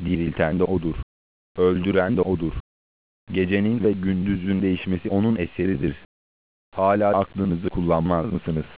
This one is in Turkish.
Dirilten de O'dur. Öldüren de O'dur. Gecenin ve gündüzün değişmesi O'nun eseridir. Hala aklınızı kullanmaz mısınız?